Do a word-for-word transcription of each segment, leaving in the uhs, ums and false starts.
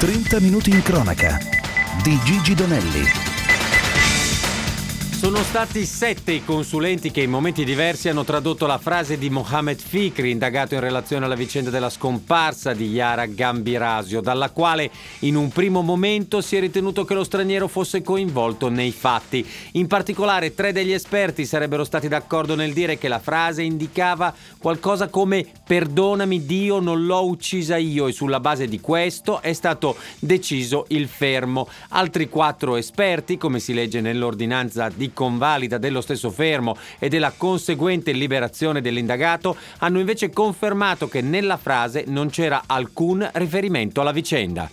trenta minuti in cronaca di Gigi Donelli. Sono stati sette i consulenti che in momenti diversi hanno tradotto la frase di Mohamed Fikri, indagato in relazione alla vicenda della scomparsa di Yara Gambirasio, dalla quale in un primo momento si è ritenuto che lo straniero fosse coinvolto nei fatti. In particolare, tre degli esperti sarebbero stati d'accordo nel dire che la frase indicava qualcosa come "perdonami Dio, non l'ho uccisa io", e sulla base di questo è stato deciso il fermo. Altri quattro esperti, come si legge nell'ordinanza di convalida dello stesso fermo e della conseguente liberazione dell'indagato, hanno invece confermato che nella frase non c'era alcun riferimento alla vicenda.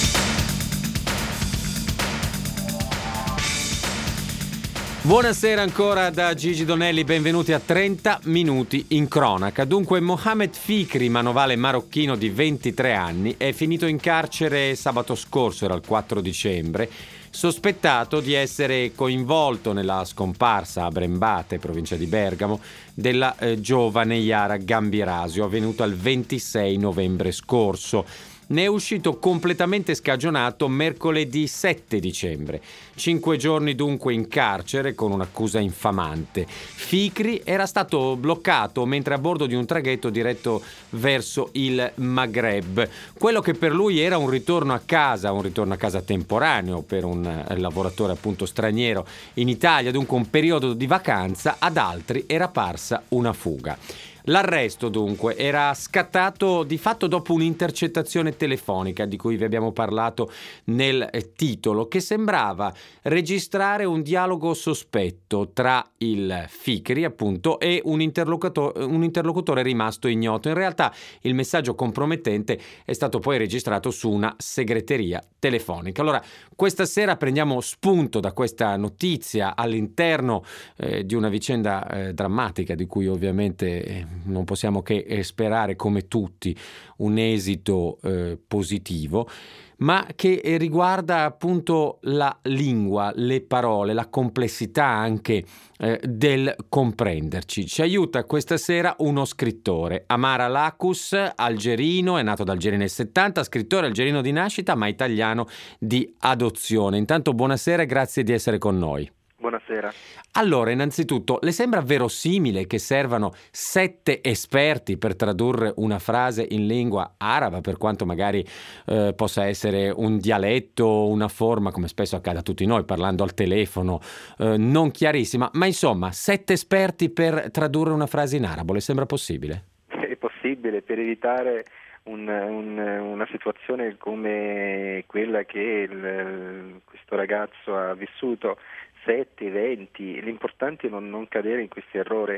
Buonasera ancora da Gigi Donelli, benvenuti a trenta minuti in cronaca. Dunque, Mohamed Fikri, manovale marocchino di ventitré anni, è finito in carcere sabato scorso, era il quattro dicembre, sospettato di essere coinvolto nella scomparsa a Brembate, provincia di Bergamo, della eh, giovane Yara Gambirasio, avvenuta il ventisei novembre scorso. Ne è uscito completamente scagionato mercoledì sette dicembre. Cinque giorni dunque in carcere con un'accusa infamante. Fikri era stato bloccato mentre a bordo di un traghetto diretto verso il Maghreb. Quello che per lui era un ritorno a casa, un ritorno a casa temporaneo per un lavoratore appunto straniero in Italia, dunque un periodo di vacanza, ad altri era parsa una fuga. L'arresto dunque era scattato di fatto dopo un'intercettazione telefonica di cui vi abbiamo parlato nel titolo, che sembrava registrare un dialogo sospetto tra il Fikri appunto e un interlocutore, un interlocutore rimasto ignoto. In realtà il messaggio compromettente è stato poi registrato su una segreteria telefonica. Allora, questa sera prendiamo spunto da questa notizia all'interno eh, di una vicenda eh, drammatica di cui ovviamente eh, non possiamo che eh, sperare come tutti un esito eh, positivo, ma che eh, riguarda appunto la lingua, le parole, la complessità anche eh, del comprenderci. Ci aiuta questa sera uno scrittore, Amara Lacus, algerino, è nato ad Algeri nel settanta, scrittore algerino di nascita ma italiano di adozione. Intanto buonasera e grazie di essere con noi. Buonasera. Allora, innanzitutto, le sembra verosimile che servano sette esperti per tradurre una frase in lingua araba, per quanto magari eh, possa essere un dialetto, una forma, come spesso accade a tutti noi, parlando al telefono, eh, non chiarissima, ma insomma, sette esperti per tradurre una frase in arabo, le sembra possibile? È possibile, per evitare un, un, una situazione come quella che il, questo ragazzo ha vissuto, sette, venti, l'importante è non, non cadere in questi errori.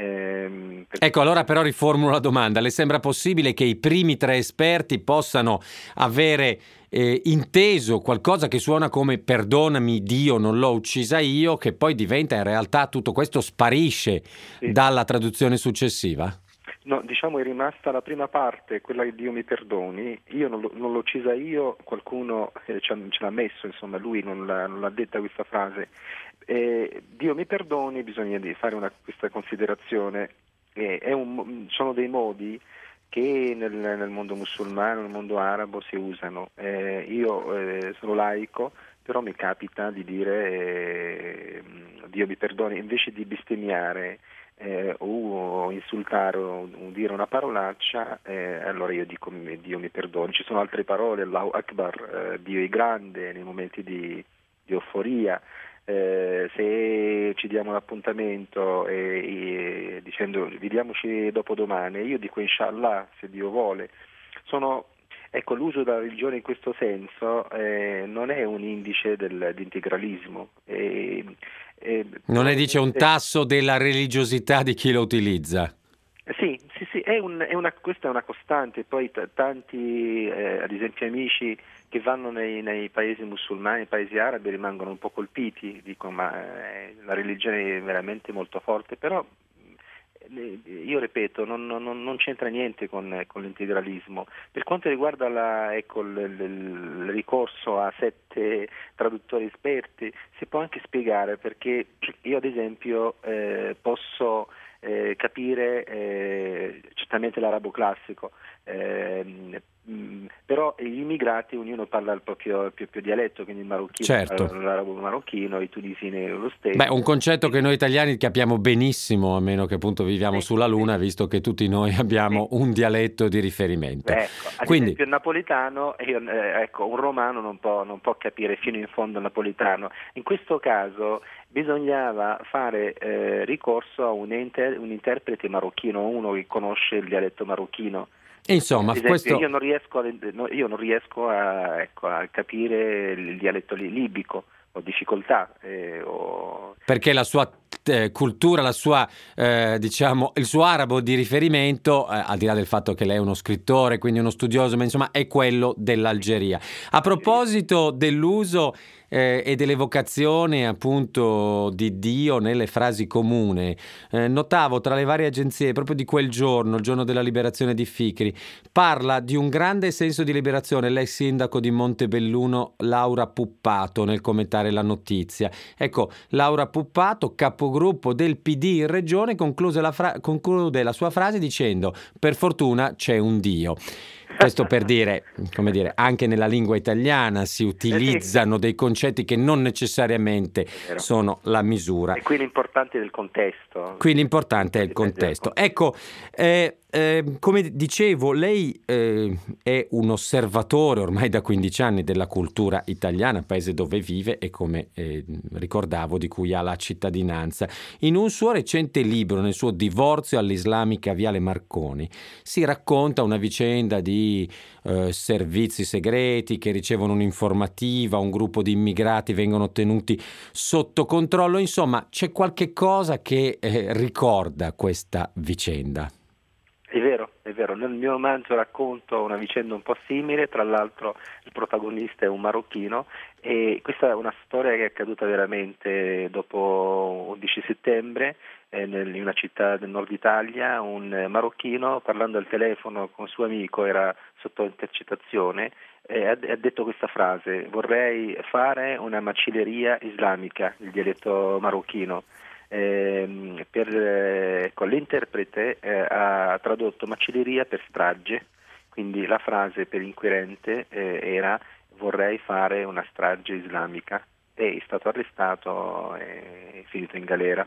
Ehm, perché... Ecco, allora però riformulo la domanda. Le sembra possibile che i primi tre esperti possano avere eh, inteso qualcosa che suona come "perdonami Dio, non l'ho uccisa io", che poi diventa in realtà tutto questo sparisce sì. dalla traduzione successiva? No, diciamo è rimasta la prima parte, quella che Dio mi perdoni, io non, lo, non l'ho uccisa io, qualcuno eh, ce, ce l'ha messo, insomma lui non l'ha, non l'ha detta questa frase. Eh, Dio mi perdoni, bisogna di fare una, questa considerazione, eh, è un, sono dei modi che nel, nel mondo musulmano, nel mondo arabo si usano. Eh, io eh, sono laico, però mi capita di dire eh, Dio mi perdoni, invece di bestemmiare Eh, o insultare o, o dire una parolaccia, eh, allora io dico Dio mi perdoni. Ci sono altre parole, Allahu Akbar, eh, Dio è grande nei momenti di, di euforia. Eh, se ci diamo un appuntamento e, e, dicendo vediamoci dopodomani, io dico Inshallah, se Dio vuole. Sono Ecco, l'uso della religione in questo senso eh, non è un indice del, di integralismo. Eh, eh, non ne dice un tasso della religiosità di chi lo utilizza. Sì, sì, sì, è un, è una, questa è una costante. Poi t- tanti, eh, ad esempio amici che vanno nei, nei paesi musulmani, nei paesi arabi, rimangono un po' colpiti, dicono ma eh, la religione è veramente molto forte, però io ripeto, non, non, non c'entra niente con, con l'integralismo. Per quanto riguarda la, ecco, il, il, il ricorso a sette traduttori esperti, si può anche spiegare, perché io ad esempio eh, posso eh, capire eh, certamente l'arabo classico, eh, mh, però però gli immigrati ognuno parla il proprio, il proprio dialetto, quindi il marocchino certo. parla l'arabo marocchino, i tunisini lo stesso. Beh, un concetto che noi italiani capiamo benissimo, a meno che appunto viviamo sì, sulla Luna, sì. visto che tutti noi abbiamo sì. un dialetto di riferimento. Ecco, ad Quindi, esempio il napoletano, io, eh, ecco, un romano non può, non può capire fino in fondo il napoletano. In questo caso bisognava fare eh, ricorso a un, inter- un interprete marocchino, uno che conosce il dialetto marocchino. insomma, Ad esempio, questo... io non riesco, a, io non riesco a, ecco, a capire il dialetto li- libico, ho difficoltà. Eh, ho... Perché la sua eh, cultura, la sua, eh, diciamo, il suo arabo di riferimento, eh, al di là del fatto che lei è uno scrittore, quindi uno studioso, ma insomma è quello dell'Algeria. A proposito dell'uso eh, e dell'evocazione appunto di Dio nelle frasi comuni, eh, notavo tra le varie agenzie proprio di quel giorno, il giorno della liberazione di Fikri, parla di un grande senso di liberazione l'ex sindaco di Montebelluno Laura Puppato nel commentare la notizia. Ecco, Laura Puppato, capogruppo del P D in regione, conclude la, fra- conclude la sua frase dicendo: per fortuna c'è un Dio. Questo per dire, come dire, anche nella lingua italiana si utilizzano dei concetti che non necessariamente sono la misura. E qui l'importante è il contesto. Qui l'importante è il contesto. Ecco, eh, eh, come dicevo, lei eh, è un osservatore ormai da quindici anni della cultura italiana, paese dove vive e, come eh, ricordavo, di cui ha la cittadinanza. In un suo recente libro, nel suo Divorzio all'islamica Viale Marconi, si racconta una vicenda di eh, servizi segreti che ricevono un'informativa, un gruppo di immigrati vengono tenuti sotto controllo. Insomma, c'è qualche cosa che eh, ricorda questa vicenda. È vero, è vero. Nel mio romanzo racconto una vicenda un po' simile, tra l'altro il protagonista è un marocchino e questa è una storia che è accaduta veramente dopo undici settembre eh, nel, in una città del nord Italia. Un marocchino, parlando al telefono con suo amico, era sotto intercettazione, e ha, ha detto questa frase: vorrei fare una macelleria islamica, il dialetto marocchino. Eh, per, eh, con l'interprete eh, ha tradotto macelleria per strage, quindi la frase per l'inquirente eh, era: vorrei fare una strage islamica, e è stato arrestato e è finito in galera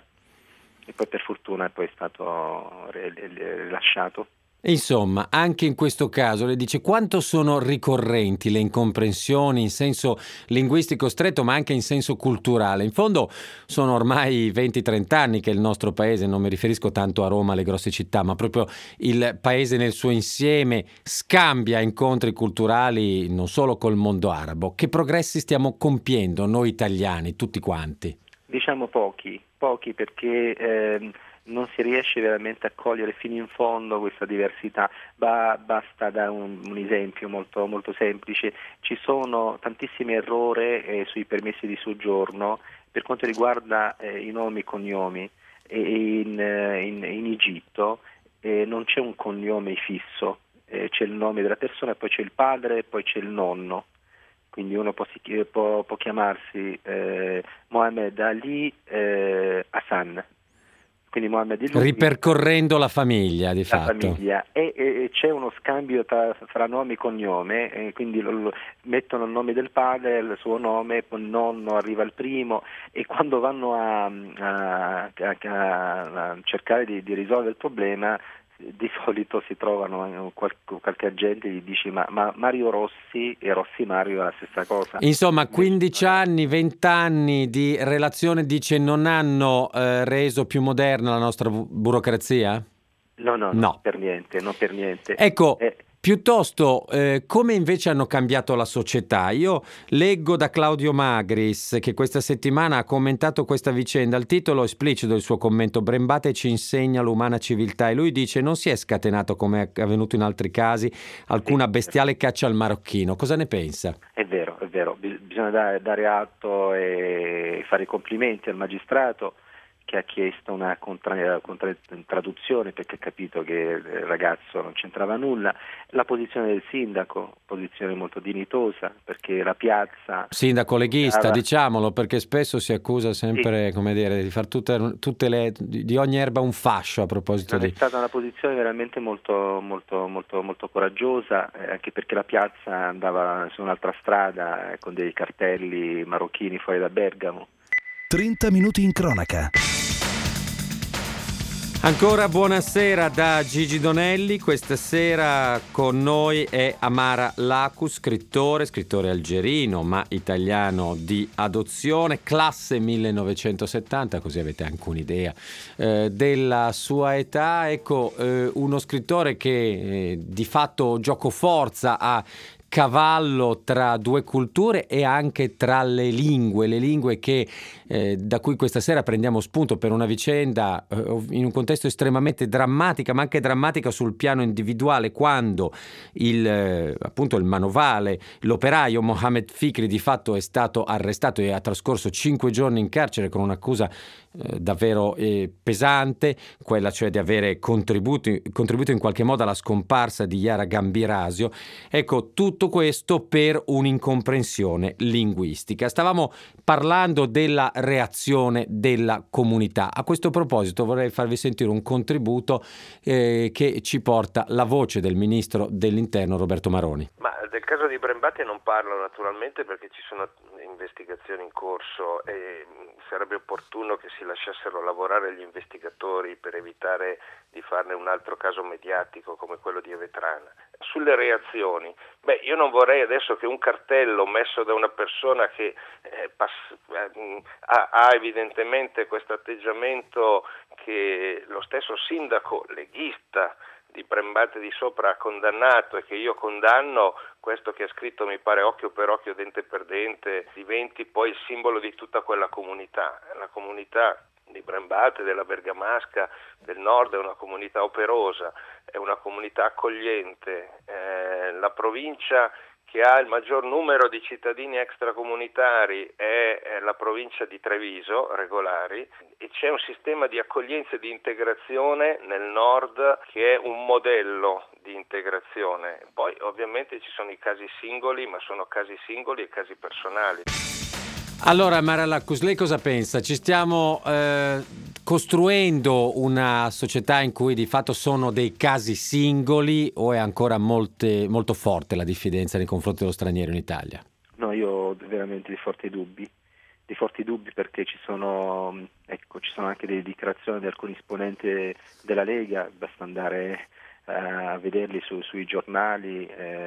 e poi per fortuna poi è stato rilasciato. Insomma, anche in questo caso lei dice: quanto sono ricorrenti le incomprensioni in senso linguistico stretto, ma anche in senso culturale. In fondo sono ormai venti trenta anni che il nostro paese, non mi riferisco tanto a Roma, alle grosse città, ma proprio il paese nel suo insieme, scambia incontri culturali non solo col mondo arabo. Che progressi stiamo compiendo noi italiani, tutti quanti? Diciamo pochi, pochi perché ehm, non si riesce veramente a cogliere fino in fondo questa diversità. Ba- basta dare un, un esempio molto, molto semplice: ci sono tantissimi errori eh, sui permessi di soggiorno per quanto riguarda eh, i nomi e cognomi. E in, in, in Egitto eh, non c'è un cognome fisso, eh, c'è il nome della persona, poi c'è il padre e poi c'è il nonno. Quindi uno può, può, può chiamarsi eh, Mohammed Ali eh, Hassan. Quindi Mohammed Ali, ripercorrendo la famiglia, di la fatto. Famiglia. E, e c'è uno scambio tra, fra nome e cognome, e quindi lo, lo, mettono il nome del padre, il suo nome, poi il nonno arriva il primo, e quando vanno a, a, a, a cercare di, di risolvere il problema, di solito si trovano qualche, qualche agente gli dice ma, ma Mario Rossi e Rossi Mario è la stessa cosa. Insomma, quindici anni, venti anni di relazione, dice, non hanno eh, reso più moderna la nostra bu- burocrazia? No, no, no, no, per niente, non per niente. Ecco, eh, piuttosto, eh, come invece hanno cambiato la società? Io leggo da Claudio Magris, che questa settimana ha commentato questa vicenda. Il titolo esplicito del suo commento: Brembate ci insegna l'umana civiltà, e lui dice: non si è scatenato, come è avvenuto in altri casi, alcuna bestiale caccia al marocchino. Cosa ne pensa? È vero, è vero, bisogna dare, dare atto e fare i complimenti al magistrato che ha chiesto una contra, contra, traduzione perché ha capito che il ragazzo non c'entrava nulla, la posizione del sindaco, posizione molto dignitosa perché la piazza... Sindaco leghista, stava... diciamolo, perché spesso si accusa sempre, sì, come dire, di far tutte, tutte le, di ogni erba un fascio a proposito non di... È stata una posizione veramente molto, molto, molto, molto coraggiosa, eh, anche perché la piazza andava su un'altra strada eh, con dei cartelli marocchini fuori da Bergamo. trenta minuti in cronaca. Ancora buonasera da Gigi Donelli. Questa sera con noi è Amara Lacus, scrittore, scrittore algerino ma italiano di adozione, classe millenovecentosettanta, così avete anche un'idea eh, della sua età. Ecco, eh, uno scrittore che eh, di fatto giocoforza ha cavallo tra due culture e anche tra le lingue, le lingue che eh, da cui questa sera prendiamo spunto per una vicenda eh, in un contesto estremamente drammatica, ma anche drammatica sul piano individuale, quando il eh, appunto il manovale, l'operaio Mohamed Fikri di fatto è stato arrestato e ha trascorso cinque giorni in carcere con un'accusa eh, davvero eh, pesante, quella cioè di avere contribuito, contribuito in qualche modo alla scomparsa di Yara Gambirasio. Ecco, tutto Tutto questo per un'incomprensione linguistica. Stavamo parlando della reazione della comunità. A questo proposito vorrei farvi sentire un contributo eh, che ci porta la voce del ministro dell'Interno Roberto Maroni. Ma del caso di Brembati non parlo naturalmente perché ci sono investigazioni in corso e sarebbe opportuno che si lasciassero lavorare gli investigatori per evitare di farne un altro caso mediatico come quello di Evetrana. Sulle reazioni, beh, io non vorrei adesso che un cartello messo da una persona che eh, pass- eh, ha, ha evidentemente questo atteggiamento che lo stesso sindaco leghista di Brembate di Sopra ha condannato e che io condanno, questo che ha scritto mi pare occhio per occhio, dente per dente, diventi poi il simbolo di tutta quella comunità. La comunità di Brembate, della Bergamasca, del nord è una comunità operosa, è una comunità accogliente, eh, la provincia che ha il maggior numero di cittadini extracomunitari è, è la provincia di Treviso, regolari, e c'è un sistema di accoglienza e di integrazione nel nord che è un modello di integrazione. Poi ovviamente ci sono i casi singoli, ma sono casi singoli e casi personali. Allora, Mara Lacus, lei cosa pensa? Ci stiamo eh, costruendo una società in cui di fatto sono dei casi singoli o è ancora molte, molto forte la diffidenza nei confronti dello straniero in Italia? No, io ho veramente dei forti dubbi, dei forti dubbi perché ci sono, ecco, ci sono anche delle dichiarazioni di alcuni esponenti della Lega, basta andare a vederli su, sui giornali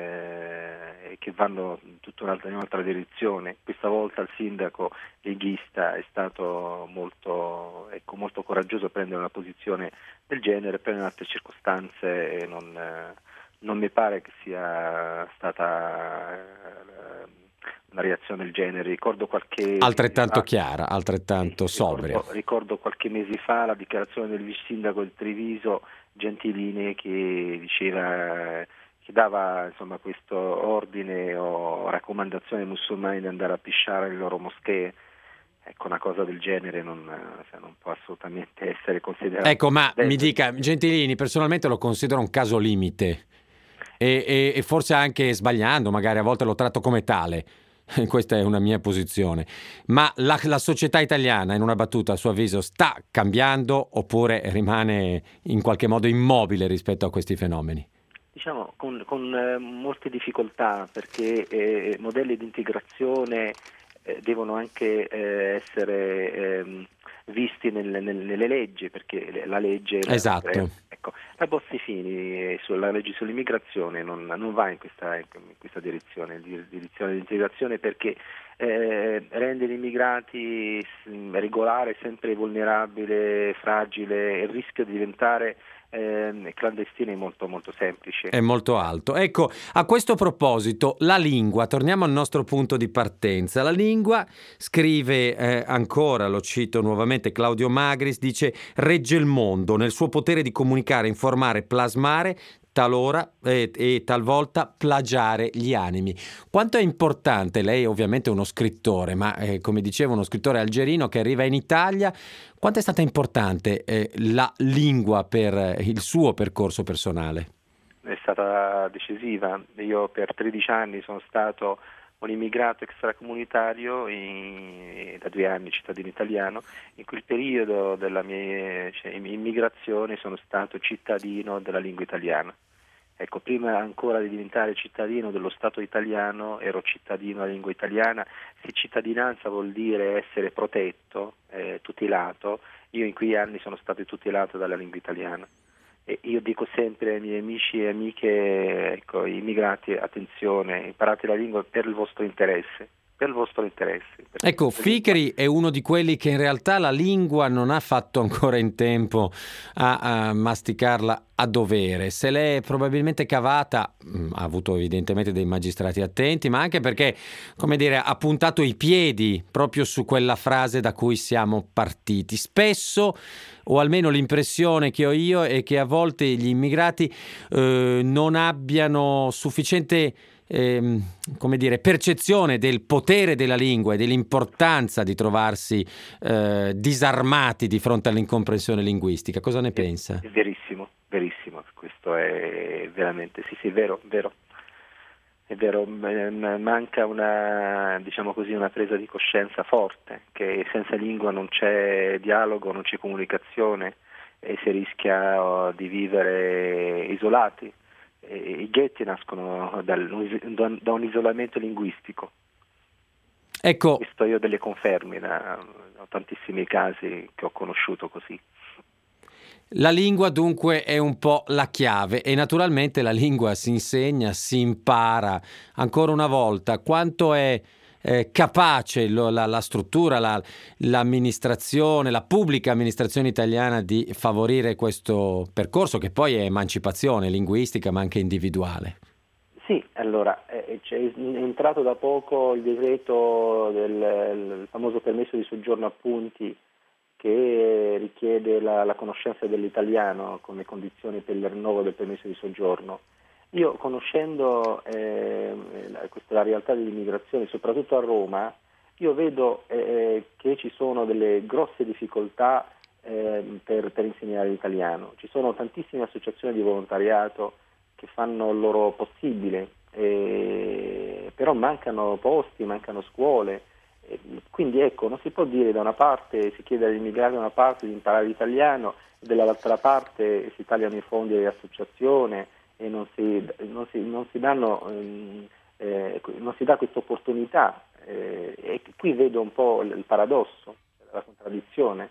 eh, che vanno in tutta un'altra, in un'altra direzione. Questa volta il sindaco leghista è stato molto, ecco, molto coraggioso a prendere una posizione del genere, però in altre circostanze non, non mi pare che sia stata eh, una reazione del genere. Ricordo qualche altrettanto fa, chiara, altrettanto sì, sobria. Ricordo, ricordo qualche mese fa la dichiarazione del vice sindaco di Treviso Gentilini che diceva, che dava insomma questo ordine o raccomandazione ai musulmani di andare a pisciare le loro moschee. Ecco, una cosa del genere non, cioè, non può assolutamente essere considerata. Ecco, ma Beh, mi dica, Gentilini, personalmente lo considero un caso limite e, e, e forse anche sbagliando, magari a volte lo tratto come tale. Questa è una mia posizione, ma la, la società italiana, in una battuta, a suo avviso, sta cambiando oppure rimane in qualche modo immobile rispetto a questi fenomeni? Diciamo con, con eh, molte difficoltà, perché eh, modelli di integrazione eh, devono anche eh, essere eh, visti nel, nel, nelle leggi, perché la legge... Esatto. La, ecco, la Bossi-Fini sulla legge sull'immigrazione non, non va in questa, in questa direzione, in direzione di integrazione, perché eh, rende gli immigrati regolare sempre vulnerabile, fragile, e il rischio di diventare eh, clandestini è molto molto semplice. È molto alto. Ecco, a questo proposito, la lingua, torniamo al nostro punto di partenza. La lingua, scrive eh, ancora, lo cito nuovamente, Claudio Magris, dice: regge il mondo nel suo potere di comunicare, informare, plasmare talora eh, e talvolta plagiare gli animi. Quanto è importante, lei ovviamente è uno scrittore, ma eh, come dicevo uno scrittore algerino che arriva in Italia, quanto è stata importante eh, la lingua per il suo percorso personale? È stata decisiva. Io per tredici anni sono stato un immigrato extracomunitario, in, da due anni cittadino italiano. In quel periodo della mia cioè, immigrazione sono stato cittadino della lingua italiana. Ecco, prima ancora di diventare cittadino dello Stato italiano ero cittadino della lingua italiana. Se cittadinanza vuol dire essere protetto, eh, tutelato, io in quegli anni sono stato tutelato dalla lingua italiana. E io dico sempre ai miei amici e amiche, ecco, immigrati, attenzione, imparate la lingua per il vostro interesse, per il vostro interesse. Ecco, Fichri è uno di quelli che in realtà la lingua non ha fatto ancora in tempo a, a masticarla a dovere. Se l'è probabilmente cavata, ha avuto evidentemente dei magistrati attenti, ma anche perché, come dire, ha puntato i piedi proprio su quella frase da cui siamo partiti. Spesso, o almeno l'impressione che ho io, è che a volte gli immigrati eh, non abbiano sufficiente Eh, come dire, percezione del potere della lingua e dell'importanza di trovarsi eh, disarmati di fronte all'incomprensione linguistica. Cosa ne pensa? È verissimo, verissimo, questo è veramente, sì sì, è vero, vero. È vero, manca una, diciamo così, una presa di coscienza forte, che senza lingua non c'è dialogo, non c'è comunicazione e si rischia di vivere isolati. I ghetti nascono dal, da un isolamento linguistico. Ecco, questo io delle conferme, da, da tantissimi casi che ho conosciuto così. La lingua dunque è un po' la chiave e naturalmente la lingua si insegna, si impara. Ancora una volta, quanto è Eh, capace lo, la, la struttura, la, l'amministrazione, la pubblica amministrazione italiana di favorire questo percorso che poi è emancipazione linguistica ma anche individuale. Sì, allora eh, c'è entrato da poco il decreto del il famoso permesso di soggiorno a punti che richiede la, la conoscenza dell'italiano come condizione per il rinnovo del permesso di soggiorno. Io, conoscendo eh, la, questa, la realtà dell'immigrazione, soprattutto a Roma, io vedo eh, che ci sono delle grosse difficoltà eh, per, per insegnare l'italiano. Ci sono tantissime associazioni di volontariato che fanno il loro possibile, eh, però mancano posti, mancano scuole. Eh, quindi ecco, non si può dire da una parte si chiede agli immigrati da una parte di imparare l'italiano e dall'altra parte si tagliano i fondi dell'associazione e non si, non si, non si danno eh, non si dà questa opportunità eh, e qui vedo un po' il paradosso, la contraddizione.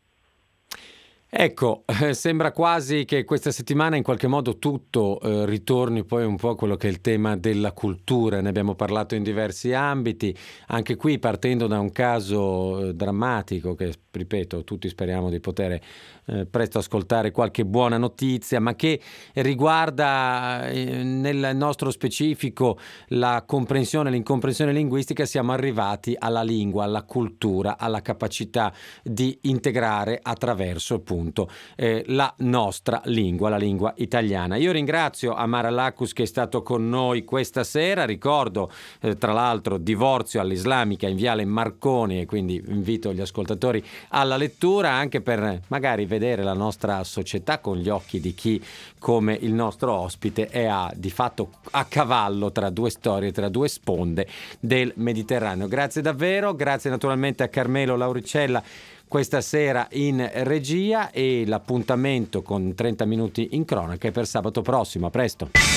Ecco, eh, sembra quasi che questa settimana in qualche modo tutto eh, ritorni poi un po' a quello che è il tema della cultura. Ne abbiamo parlato in diversi ambiti, anche qui partendo da un caso eh, drammatico che, ripeto, tutti speriamo di poter eh, presto ascoltare qualche buona notizia, ma che riguarda eh, nel nostro specifico la comprensione, l'incomprensione linguistica. Siamo arrivati alla lingua, alla cultura, alla capacità di integrare attraverso appunto Eh, la nostra lingua, la lingua italiana. Io ringrazio Amara Lacus che è stato con noi questa sera. Ricordo eh, tra l'altro Divorzio all'Islamica in Viale Marconi, e quindi invito gli ascoltatori alla lettura anche per magari vedere la nostra società con gli occhi di chi, come il nostro ospite, è a, di fatto a cavallo tra due storie, tra due sponde del Mediterraneo. Grazie davvero, grazie naturalmente a Carmelo Lauricella questa sera in regia, e l'appuntamento con trenta minuti in cronaca è per sabato prossimo. A presto.